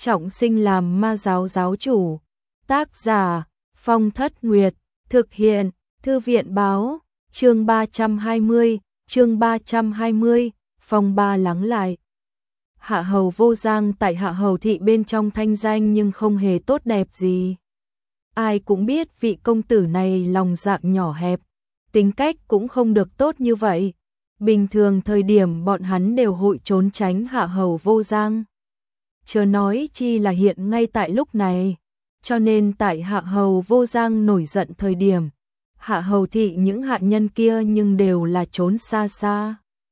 trọng sinh làm ma giáo giáo chủ. Tác giả Phong Thất Nguyệt, thực hiện Thư viện báo, chương 320, phong ba lắng lại. Hạ hầu Vô Giang tại Hạ hầu thị bên trong thanh danh nhưng không hề tốt đẹp gì. Ai cũng biết vị công tử này lòng dạ nhỏ hẹp, tính cách cũng không được tốt như vậy. Bình thường thời điểm bọn hắn đều hội trốn tránh Hạ hầu Vô Giang. Chớ nói chi là hiện ngay tại lúc này. Cho nên tại Hạ hầu Vô Giang nổi giận thời điểm, Hạ hầu thị những hạ nhân kia nhưng đều là trốn xa xa.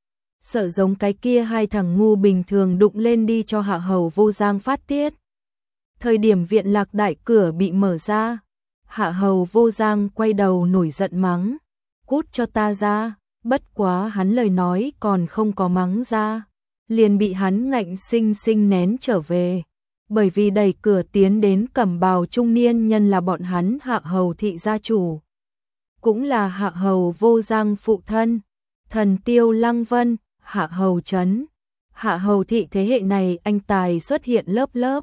Sợ giống cái kia hai thằng ngu bình thường đụng lên đi cho Hạ hầu Vô Giang phát tiết. Thời điểm viện lạc đại cửa bị mở ra, Hạ hầu Vô Giang quay đầu nổi giận mắng, cút cho ta ra. Bất quá hắn lời nói còn không có mắng ra, liền bị hắn ngạnh sinh sinh nén trở về. Bởi vì đẩy cửa tiến đến cẩm bào trung niên nhân là bọn hắn Hạ hầu thị gia chủ, cũng là Hạ hầu Vô Giang phụ thân, Thần Tiêu Lăng Vân, Hạ hầu trấn. Hạ hầu thị thế hệ này anh tài xuất hiện lớp lớp.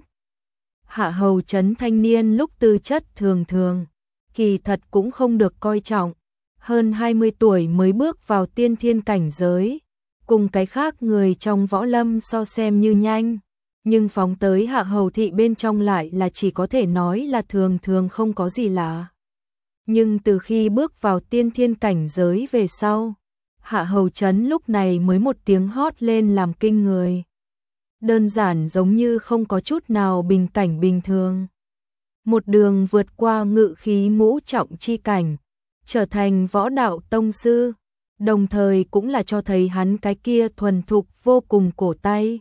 Hạ hầu trấn thanh niên lúc tư chất thường thường, kỳ thật cũng không được coi trọng. Hơn 20 tuổi mới bước vào tiên thiên cảnh giới, cùng cái khác người trong võ lâm so xem như nhanh, nhưng phóng tới Hạ hầu thị bên trong lại là chỉ có thể nói là thường thường không có gì lạ. Nhưng từ khi bước vào tiên thiên cảnh giới về sau, Hạ hầu trấn lúc này mới một tiếng hót lên làm kinh người. Đơn giản giống như không có chút nào bình cảnh bình thường. Một đường vượt qua ngự khí ngũ trọng chi cảnh, trở thành võ đạo tông sư, đồng thời cũng là cho thấy hắn cái kia thuần thục vô cùng cổ tay.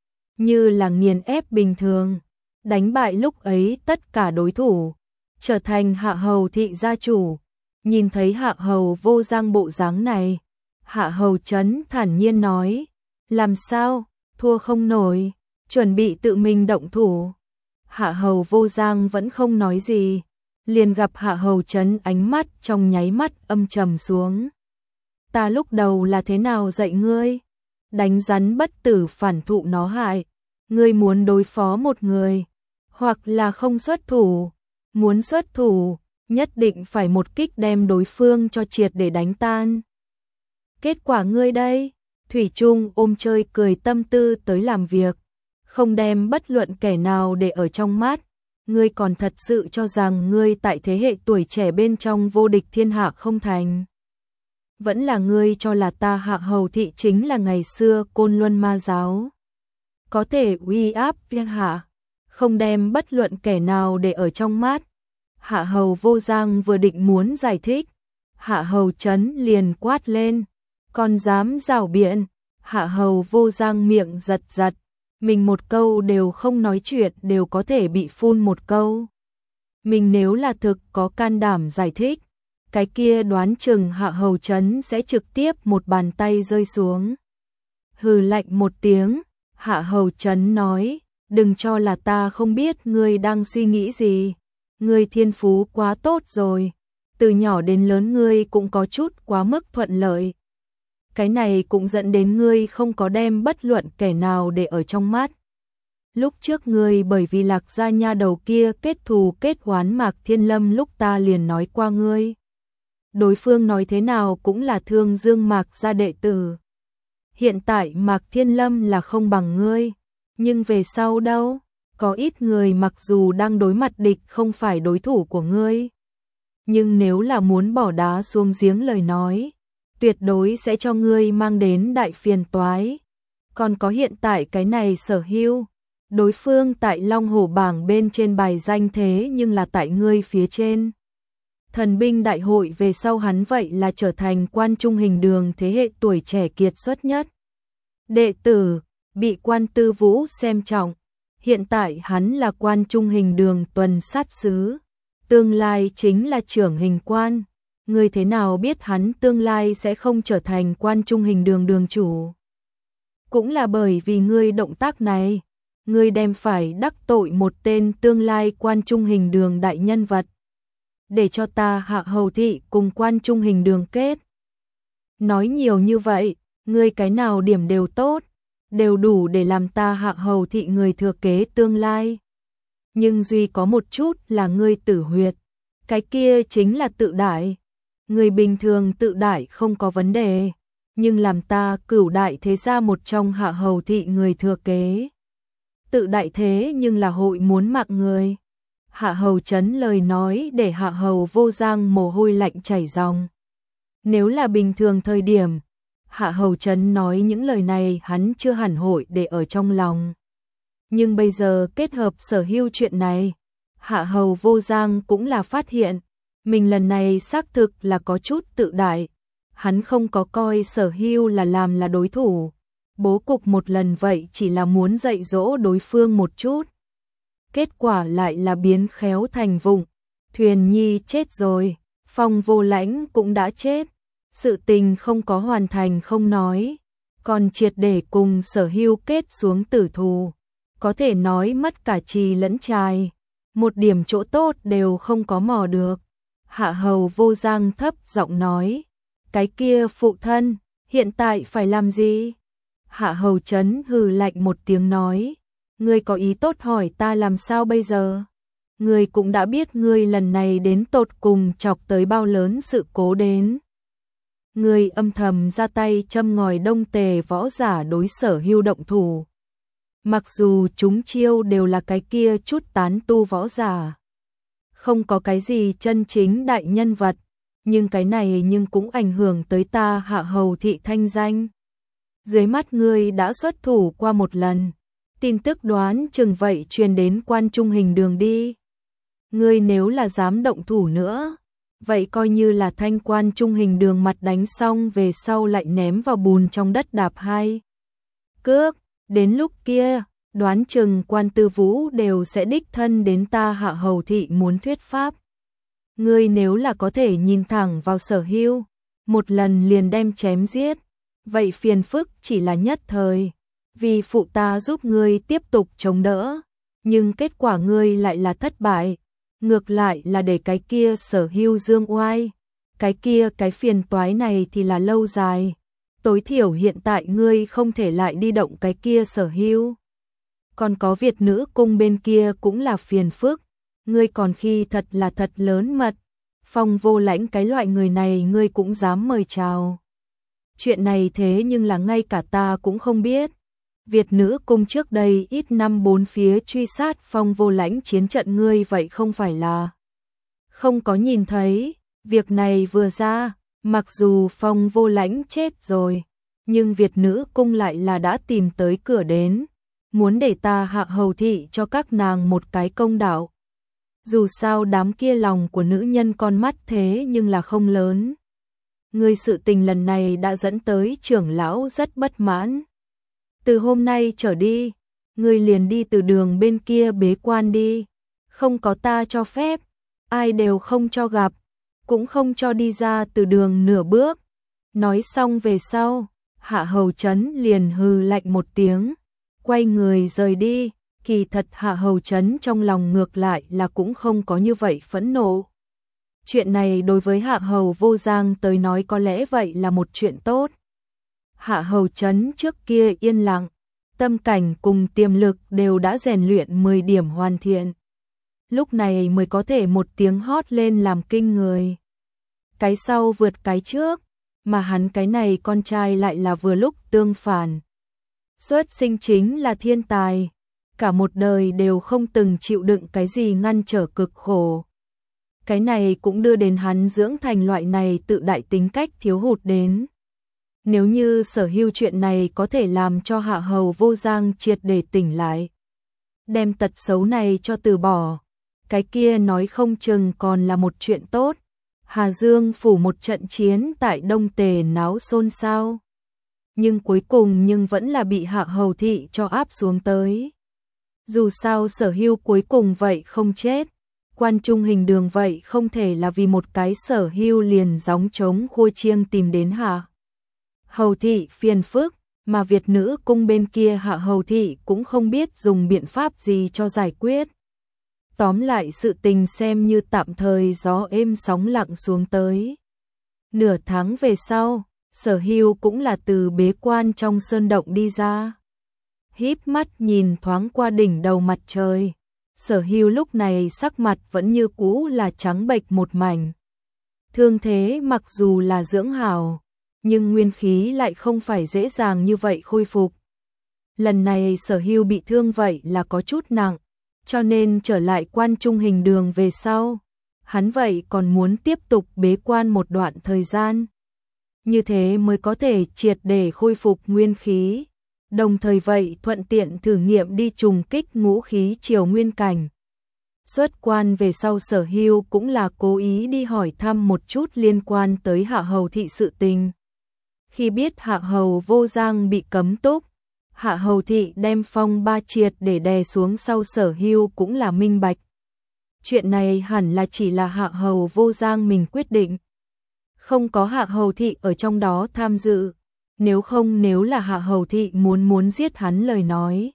Như là nghiền ép bình thường, đánh bại lúc ấy tất cả đối thủ, trở thành Hạ hầu thị gia chủ. Nhìn thấy Hạ hầu Vô Giang bộ dáng này, Hạ hầu trấn thản nhiên nói, làm sao, thua không nổi, chuẩn bị tự mình động thủ. Hạ hầu Vô Giang vẫn không nói gì, liền gặp Hạ hầu trấn ánh mắt trong nháy mắt âm trầm xuống. Ta lúc đầu là thế nào dạy ngươi? Đánh rắn bất tử phản thụ nó hại. Ngươi muốn đối phó một người, hoặc là không xuất thủ, muốn xuất thủ, nhất định phải một kích đem đối phương cho triệt để đánh tan. Kết quả ngươi đây, thủy chung ôm chơi cười tâm tư tới làm việc, không đem bất luận kẻ nào để ở trong mắt. Ngươi còn thật sự cho rằng ngươi tại thế hệ tuổi trẻ bên trong vô địch thiên hạ không thành? Vẫn là ngươi cho là ta Hạ hầu thị chính là ngày xưa Côn Luân ma giáo, có thể uy áp thiên hạ, không đem bất luận kẻ nào để ở trong mắt. Hạ hầu Vô Giang vừa định muốn giải thích, Hạ hầu trấn liền quát lên, còn dám rảo biện. Hạ hầu Vô Giang miệng giật giật, mình một câu đều không nói chuyện đều có thể bị phun một câu. Mình nếu là thực có can đảm giải thích, cái kia đoán chừng Hạ hầu trấn sẽ trực tiếp một bàn tay rơi xuống. Hừ lạnh một tiếng, Hạ hầu trấn nói, đừng cho là ta không biết ngươi đang suy nghĩ gì. Ngươi thiên phú quá tốt rồi, từ nhỏ đến lớn ngươi cũng có chút quá mức thuận lợi. Cái này cũng dẫn đến ngươi không có đem bất luận kẻ nào để ở trong mắt. Lúc trước ngươi bởi vì Lạc gia nha đầu kia kết thù kết oán Mạc Thiên Lâm, lúc ta liền nói qua ngươi. Đối phương nói thế nào cũng là Thương Dương Mạc gia đệ tử. Hiện tại Mạc Thiên Lâm là không bằng ngươi, nhưng về sau đâu? Có ít người mặc dù đang đối mặt địch không phải đối thủ của ngươi, nhưng nếu là muốn bỏ đá xuống giếng lời nói, tuyệt đối sẽ cho ngươi mang đến đại phiền toái. Còn có hiện tại cái này Sở Hưu, đối phương tại Long Hổ bảng bên trên bài danh thế nhưng là tại ngươi phía trên. Thần binh đại hội về sau hắn vậy là trở thành Quan Trung Hình Đường thế hệ tuổi trẻ kiệt xuất nhất đệ tử, bị Quan Tư Vũ xem trọng. Hiện tại hắn là Quan Trung Hình Đường tuần sát sứ, tương lai chính là trưởng hình quan. Ngươi thế nào biết hắn tương lai sẽ không trở thành Quan Trung Hình Đường đường chủ? Cũng là bởi vì ngươi động tác này, ngươi đem phải đắc tội một tên tương lai Quan Trung Hình Đường đại nhân vật, để cho ta Hạ hầu thị cùng Quan Trung Hình Đường kết. Nói nhiều như vậy, ngươi cái nào điểm đều tốt, đều đủ để làm ta Hạ hầu thị người thừa kế tương lai. nhưng duy có một chút là ngươi tử huyệt, cái kia chính là tự đại. Người bình thường tự đại không có vấn đề, nhưng làm ta Cửu đại thế gia một trong Hạ hầu thị người thừa kế. Tự đại thế nhưng là hội muốn mạng người. Hạ hầu chấn lời nói để Hạ hầu Vô Giang mồ hôi lạnh chảy ròng. Nếu là bình thường thời điểm, Hạ hầu chấn nói những lời này hắn chưa hẳn hội để ở trong lòng. Nhưng bây giờ kết hợp Sở Hưu chuyện này, Hạ hầu Vô Giang cũng là phát hiện, mình lần này xác thực là có chút tự đại. Hắn không có coi Sở Hưu là đối thủ. Bố cục một lần vậy chỉ là muốn dạy dỗ đối phương một chút. Kết quả lại là biến khéo thành vụng. Thuyền Nhi chết rồi, Phong Vô Lãnh cũng đã chết. Sự tình không có hoàn thành không nói, còn triệt để cùng Sở Hưu kết xuống tử thù. Có thể nói mất cả trì lẫn trai, một điểm chỗ tốt đều không có mò được. Hạ hầu Vô Giang thấp giọng nói, cái kia phụ thân, hiện tại phải làm gì? Hạ hầu chấn hừ lạnh một tiếng nói, ngươi có ý tốt hỏi ta làm sao bây giờ? Ngươi cũng đã biết ngươi lần này đến tột cùng chọc tới bao lớn sự cố đến. Ngươi âm thầm ra tay châm ngòi Đông Tề võ giả đối Sở Hưu động thủ. Mặc dù chúng chiêu đều là cái kia chút tán tu võ giả, không có cái gì chân chính đại nhân vật, nhưng cái này nhưng cũng ảnh hưởng tới ta Hạ hầu thị thanh danh. Dưới mắt ngươi đã xuất thủ qua một lần, tin tức đoán chừng vậy truyền đến Quan Trung Hình Đường đi. Ngươi nếu là dám động thủ nữa, vậy coi như là thanh Quan Trung Hình Đường mặt đánh xong về sau lại ném vào bùn trong đất đạp hai cước. Đến lúc kia, đoán chừng Quan Tư Vũ đều sẽ đích thân đến ta Hạ hầu thị muốn thuyết pháp. Ngươi nếu là có thể nhìn thẳng vào Sở Hưu, một lần liền đem chém giết, vậy phiền phức chỉ là nhất thời, vì phụ ta giúp ngươi tiếp tục chống đỡ, nhưng kết quả ngươi lại là thất bại, ngược lại là để cái kia Sở Hưu dương oai, cái phiền toái này thì là lâu dài, tối thiểu hiện tại ngươi không thể lại đi động cái kia Sở Hưu. Còn có Việt nữ cung bên kia cũng là phiền phức, ngươi còn khi thật là thật lớn mật, Phong Vô Lãnh cái loại người này ngươi cũng dám mời chào. Chuyện này thế nhưng là ngay cả ta cũng không biết. Việt nữ cung trước đây ít năm bốn phía truy sát Phong Vô Lãnh chiến trận ngươi vậy không phải là không có nhìn thấy. Việc này vừa ra, mặc dù Phong Vô Lãnh chết rồi, nhưng Việt nữ cung lại là đã tìm tới cửa đến, muốn để ta Hạ hầu thị cho các nàng một cái công đạo. Dù sao đám kia lòng của nữ nhân con mắt thế nhưng là không lớn. Ngươi sự tình lần này đã dẫn tới trưởng lão rất bất mãn. Từ hôm nay trở đi, ngươi liền đi từ đường bên kia bế quan đi. Không có ta cho phép, ai đều không cho gặp, cũng không cho đi ra từ đường nửa bước. Nói xong về sau, Hạ hầu chấn liền hừ lạnh một tiếng, quay người rời đi. Kỳ thật Hạ hầu chấn trong lòng ngược lại là cũng không có như vậy phẫn nộ. Chuyện này đối với Hạ hầu Vô Giang tới nói có lẽ vậy là một chuyện tốt. Hạ hầu chấn trước kia yên lặng, tâm cảnh cùng tiềm lực đều đã rèn luyện 10 điểm hoàn thiện. Lúc này mới có thể một tiếng hót lên làm kinh người. Cái sau vượt cái trước, mà hắn cái này con trai lại là vừa lúc tương phản. Xuất sinh chính là thiên tài, cả một đời đều không từng chịu đựng cái gì ngăn trở cực khổ. Cái này cũng đưa đến hắn dưỡng thành loại này tự đại tính cách thiếu hụt đến. Nếu như Sở Hưu chuyện này có thể làm cho Hạ hầu Vô Giang triệt để tỉnh lại, đem tật xấu này cho từ bỏ, cái kia nói không chừng còn là một chuyện tốt. Hà Dương phủ một trận chiến tại Đông Tề náo xôn xao, nhưng cuối cùng vẫn là bị Hạ hầu thị cho áp xuống tới. Dù sao Sở Hưu cuối cùng vậy không chết, Quan Trung Hình Đường vậy không thể là vì một cái Sở Hưu liền gióng trống khua chiêng tìm đến Hạ hầu thị phiền phức, mà Việt nữ cung bên kia Hạ hầu thị cũng không biết dùng biện pháp gì cho giải quyết. Tóm lại sự tình xem như tạm thời gió êm sóng lặng xuống tới. Nửa tháng về sau, Sở Hưu cũng là từ bế quan trong sơn động đi ra. Híp mắt nhìn thoáng qua đỉnh đầu mặt trời, Sở Hưu lúc này sắc mặt vẫn như cũ là trắng bệch một mảnh. Thương thế mặc dù là dưỡng hảo, nhưng nguyên khí lại không phải dễ dàng như vậy khôi phục. Lần này Sở Hưu bị thương vậy là có chút nặng, cho nên trở lại Quan Trung Hình Đường về sau, hắn vậy còn muốn tiếp tục bế quan một đoạn thời gian. Như thế mới có thể triệt để khôi phục nguyên khí, đồng thời vậy thuận tiện thử nghiệm đi trùng kích ngũ khí triều nguyên cảnh. Xuất quan về sau Sở Hưu cũng là cố ý đi hỏi thăm một chút liên quan tới Hạ Hầu thị sự tình. Khi biết Hạ Hầu Vô Giang bị cấm túc, Hạ Hầu thị đem phong ba triệt để đè xuống sau Sở Hưu cũng là minh bạch. Chuyện này hẳn là chỉ là Hạ Hầu Vô Giang mình quyết định. Không có Hạ Hầu thị ở trong đó tham dự. Nếu là Hạ Hầu thị muốn giết hắn lời nói,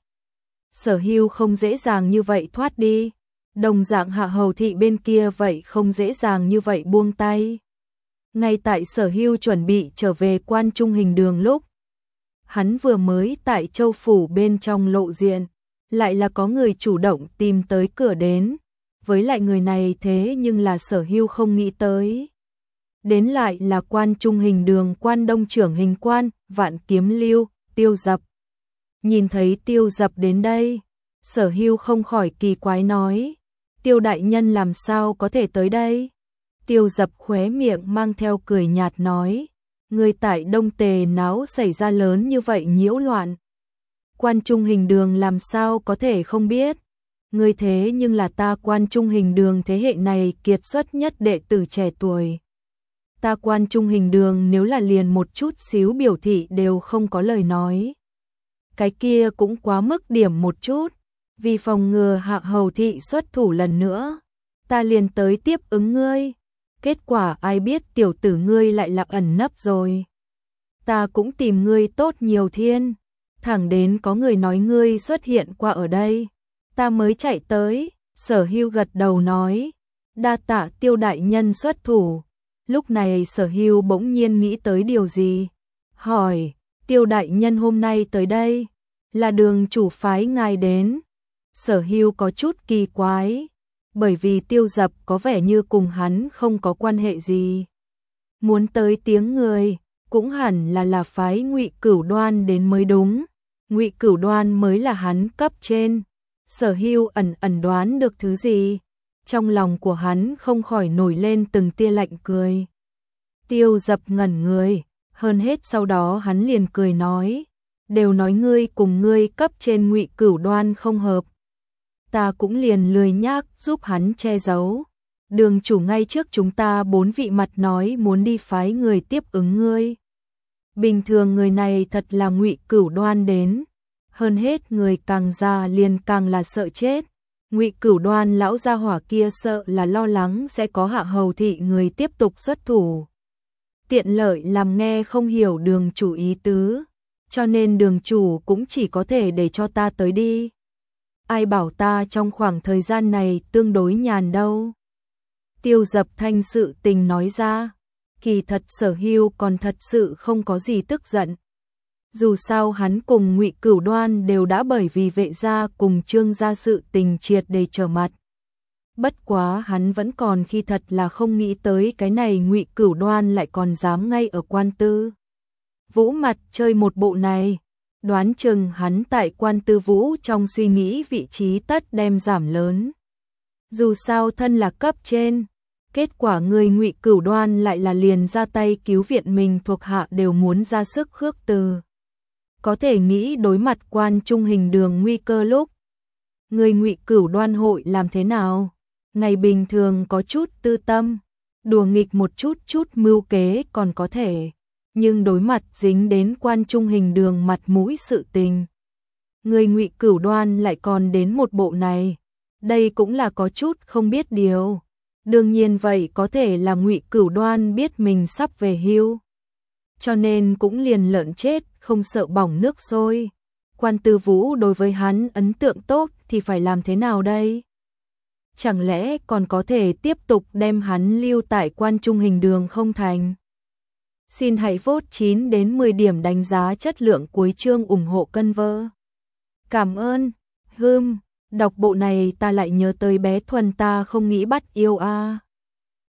Sở Hưu không dễ dàng như vậy thoát đi. Đồng dạng Hạ Hầu thị bên kia vậy không dễ dàng như vậy buông tay. Ngay tại Sở Hưu chuẩn bị trở về Quan Trung Hình Đường lúc, hắn vừa mới tại Châu phủ bên trong lộ diện, lại là có người chủ động tìm tới cửa đến, với lại người này thế nhưng là Sở Hưu không nghĩ tới. Đến lại là Quan Trung Hình Đường quan đông trưởng hình quan, Vạn Kiếm Lưu, Tiêu Dập. Nhìn thấy Tiêu Dập đến đây, Sở Hưu không khỏi kỳ quái nói, Tiêu đại nhân làm sao có thể tới đây? Tiêu Dập khóe miệng mang theo cười nhạt nói, người tại Đông Tề náo xảy ra lớn như vậy nhiễu loạn. Quan Trung Hình Đường làm sao có thể không biết? Người thế nhưng là ta Quan Trung Hình Đường thế hệ này kiệt xuất nhất đệ tử trẻ tuổi. Ta Quan Trung Hình Đường nếu là liền một chút xíu biểu thị đều không có lời nói. Cái kia cũng quá mức điểm một chút, vì phòng ngừa Hạ Hầu thị xuất thủ lần nữa, ta liền tới tiếp ứng ngươi. Kết quả ai biết tiểu tử ngươi lại là ẩn nấp rồi. Ta cũng tìm ngươi tốt nhiều thiên, thẳng đến có người nói ngươi xuất hiện qua ở đây, ta mới chạy tới. Sở Hưu gật đầu nói, đa tạ Tiêu đại nhân xuất thủ. Lúc này Sở Hưu bỗng nhiên nghĩ tới điều gì, hỏi, Tiêu đại nhân hôm nay tới đây, là Đường chủ phái ngài đến. Sở Hưu có chút kỳ quái, bởi vì Tiêu Dập có vẻ như cùng hắn không có quan hệ gì. Muốn tới tiếng người, cũng hẳn là phái Ngụy Cửu Đoan đến mới đúng. Ngụy Cửu Đoan mới là hắn cấp trên. Sở Hưu ẩn đoán được thứ gì, trong lòng của hắn không khỏi nổi lên từng tia lạnh cười. Tiêu Dập ngẩn người, hơn hết sau đó hắn liền cười nói, đều nói ngươi cùng ngươi cấp trên Ngụy Cửu Đoan không hợp. Ta cũng liền lười nhác giúp hắn che giấu. Đường chủ ngay trước chúng ta 4 vị mặt nói muốn đi phái người tiếp ứng ngươi. Bình thường người này thật là Ngụy Cửu Đoan đến, hơn hết người càng già liền càng là sợ chết. Ngụy Cửu Đoan lão gia hỏa kia sợ là lo lắng sẽ có Hạ Hầu thị người tiếp tục xuất thủ. Tiện lợi làm nghe không hiểu đường chủ ý tứ, cho nên đường chủ cũng chỉ có thể để cho ta tới đi. Ai bảo ta trong khoảng thời gian này tương đối nhàn đâu. Tiêu Dập thanh sự tình nói ra, kỳ thật Sở Hưu còn thật sự không có gì tức giận. Dù sao hắn cùng Ngụy Cửu Đoan đều đã bởi vì Vệ gia cùng Trương gia sự tình triệt để trở mặt. Bất quá hắn vẫn còn khi thật là không nghĩ tới cái này Ngụy Cửu Đoan lại còn dám ngay ở Quan Tư Vũ mặt chơi một bộ này. Đoán chừng hắn tại Quan Tư Vũ trong suy nghĩ vị trí tất đem giảm lớn. Dù sao thân là cấp trên, kết quả người Ngụy Cửu Đoan lại là liền ra tay cứu viện mình thuộc hạ đều muốn ra sức khước từ. Có thể nghĩ đối mặt Quan Trung Hình Đường nguy cơ lúc, người Ngụy Cửu Đoan hội làm thế nào? Ngày bình thường có chút tư tâm, đùa nghịch một chút mưu kế còn có thể, nhưng đối mặt dính đến Quan Trung Hình Đường mặt mũi sự tình, người Ngụy Cửu Đoan lại còn đến một bộ này, đây cũng là có chút không biết điều. Đương nhiên vậy có thể là Ngụy Cửu Đoan biết mình sắp về hưu, cho nên cũng liền lợn chết không sợ bỏng nước sôi. Quan Tư Vũ đối với hắn ấn tượng tốt thì phải làm thế nào đây? Chẳng lẽ còn có thể tiếp tục đem hắn lưu tại Quan Trung Hình Đường không thành? Xin hãy vote 9 đến 10 điểm đánh giá chất lượng cuối chương ủng hộ Cân Vơ. Cảm ơn. Đọc bộ này ta lại nhớ tới bé Thuần, ta không nghĩ bắt yêu a.